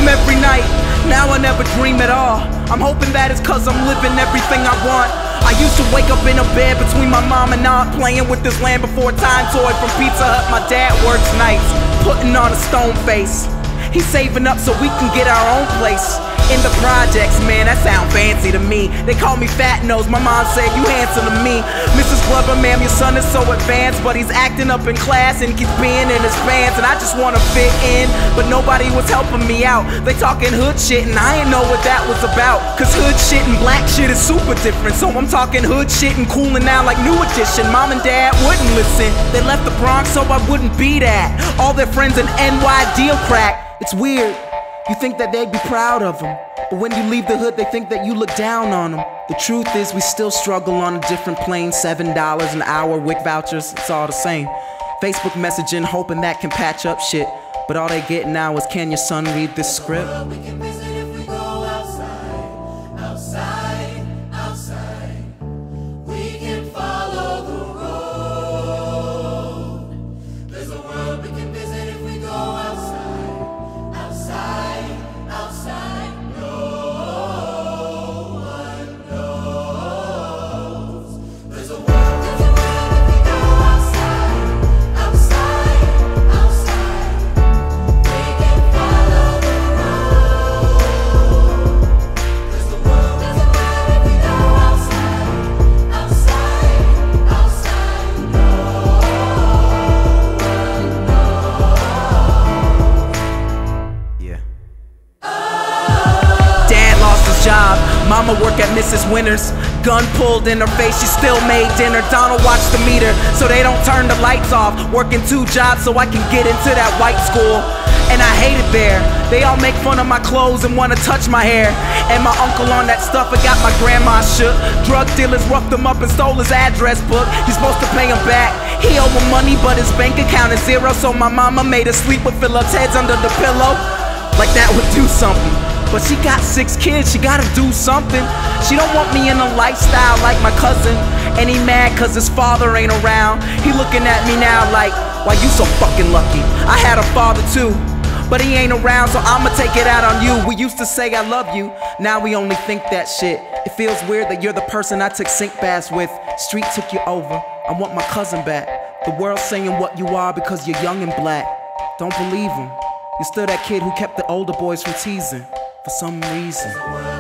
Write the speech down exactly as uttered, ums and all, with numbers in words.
dream every night, now I never dream at all. I'm hoping that it's cause I'm living everything I want. I used to wake up in a bed between my mom and aunt, playing with this Land Before Time toy from Pizza Hut. My dad works nights, putting on a stone face. He's saving up so we can get our own place in the projects, man, that sound fancy to me. They call me Fat Nose, my mom said you handsome to me. Missus Glover, ma'am, your son is so advanced, but he's acting up in class and keeps being in his pants. And I just wanna fit in, but nobody was helping me out. They talking hood shit and I ain't know what that was about. Cause hood shit and black shit is super different. So I'm talking hood shit and cooling now like New Edition. Mom and dad wouldn't listen, they left the Bronx so I wouldn't be that. All their friends in N Y deal crack. It's weird. You think that they'd be proud of them, but when you leave the hood, they think that you look down on them. The truth is, we still struggle on a different plane. Seven dollars an hour, W I C vouchers, it's all the same. Facebook messaging, hoping that can patch up shit, but all they get now is, can your son read this script? We can visit if we go outside, outside, outside. We can follow the road. There's a world we can visit if we go outside. Job. Mama work at Missus Winters. Gun pulled in her face, she still made dinner. Donald watched the meter so they don't turn the lights off. Working two jobs so I can get into that white school. And I hate it there. They all make fun of my clothes and wanna touch my hair. And my uncle on that stuff, I got my grandma shook. Drug dealers roughed him up and stole his address book. He's supposed to pay him back. He owed him money but his bank account is zero. So my mama made us sleep with Phillips heads under the pillow. Like that would do something. But she got six kids, she gotta do something. She don't want me in a lifestyle like my cousin. And he mad cause his father ain't around. He looking at me now like, why you so fucking lucky? I had a father too, but he ain't around, so I'ma take it out on you. We used to say I love you, now we only think that shit. It feels weird that you're the person I took sink baths with. Street took you over, I want my cousin back. The world's saying what you are because you're young and black. Don't believe him, you're still that kid who kept the older boys from teasing. For some reason.